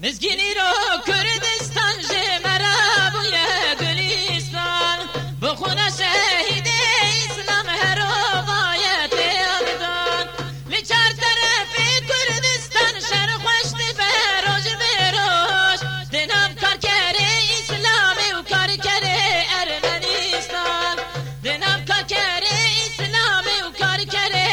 مزگینی رو کردستان جمرا بویا گلیستان بخونه شهید اسلام هرو باید ابدان لچار طرف کردستان شر خوشت بروج بروش دنام کار کره اسلام و کار کره ارمنستان دنام کار کره اسلام و کار کره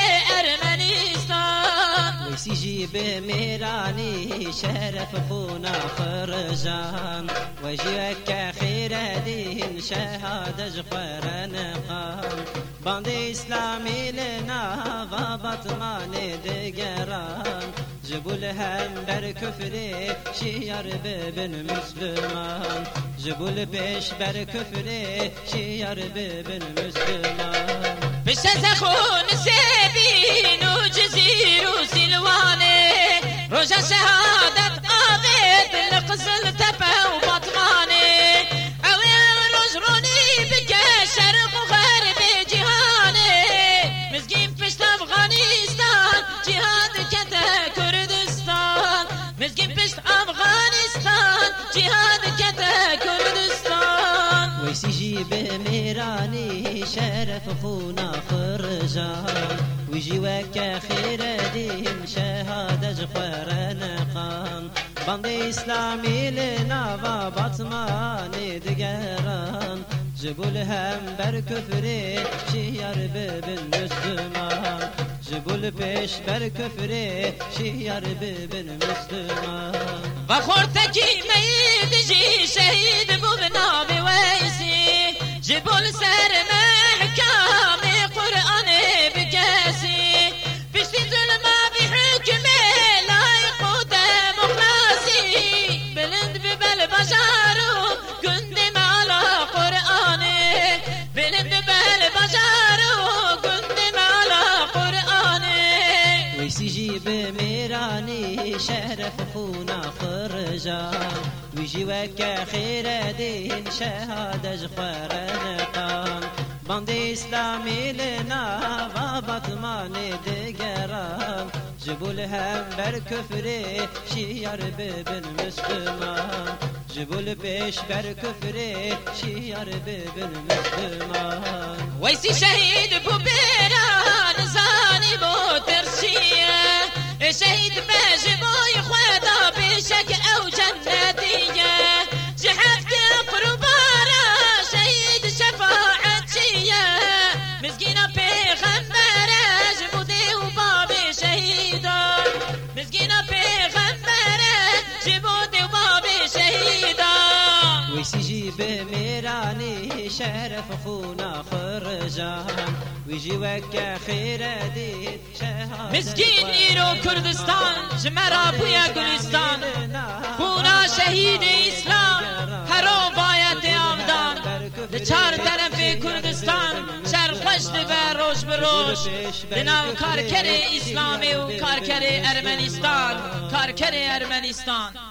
ارمنستان ويسيجي بميراني شرف خونا خرجان وجهك خير دين شهادة جفران قام باند إسلامي لنا غابت ماني دقران جبول هم بر كفري شيار ببن مسلمان جبول بيش بر كفري شيار ببن مسلمان بشت خون سبين وجزير وسلواني رجا شهادة آبيت القزل تبا وبطماني أوي رجروني بكا شرق وغرب جهاني مسكين بشت أفغانستان جهاد كتا كردستان مسكين بشت أفغانستان جهاد كتا كردستان ويسيجي بميراني شرف خونا خرجان ويجي وكا خير دين شهادة جفران قام باند إسلامي لنا بطماني دقران جبول هم بر كفري شيار ببن مسلمان جبول بيش بر كفري شيار ببن مسلمان وخورتكي ميد جي شهيد ببنا بويسي جبول سر محكام قرآن بكاسي بشتي ظلمة بحكم لا يقود مخلصي بلند ببل بشارو قندم على قرآني بلند ببل بشارو قندم على قرآني ويسيجي بميراني شرف خونا خرجان ويجي وكا خير دين شهادة جفران قام باند إسلامي لنا غابت ماني دقران جبول هم بر كفري شيار ببن مسلمان جبول بيش بر كفري شيار ببن مسلمان ويسي شهيد ببيران زاني بو ترشيه شهيد باجبوي خوادا بشك او جنتيه جحفت قربانا شهيد شفاعتيه مسكينة بيغمبره جبودي وبابي شهيدا مسكينة بيغمبره جبودي وبابي شهيدا ويسيجي بميراني شرف خونا خرجان ويجي وكا خير دين شهادة مسكين إيرو كردستان جمرا بويا گلستان خونا شهيد إسلام هرو بايت آمدان لچار طرف كردستان شر خشت و روش بروش بناو کارکر اسلامی و کارکر ارمنستان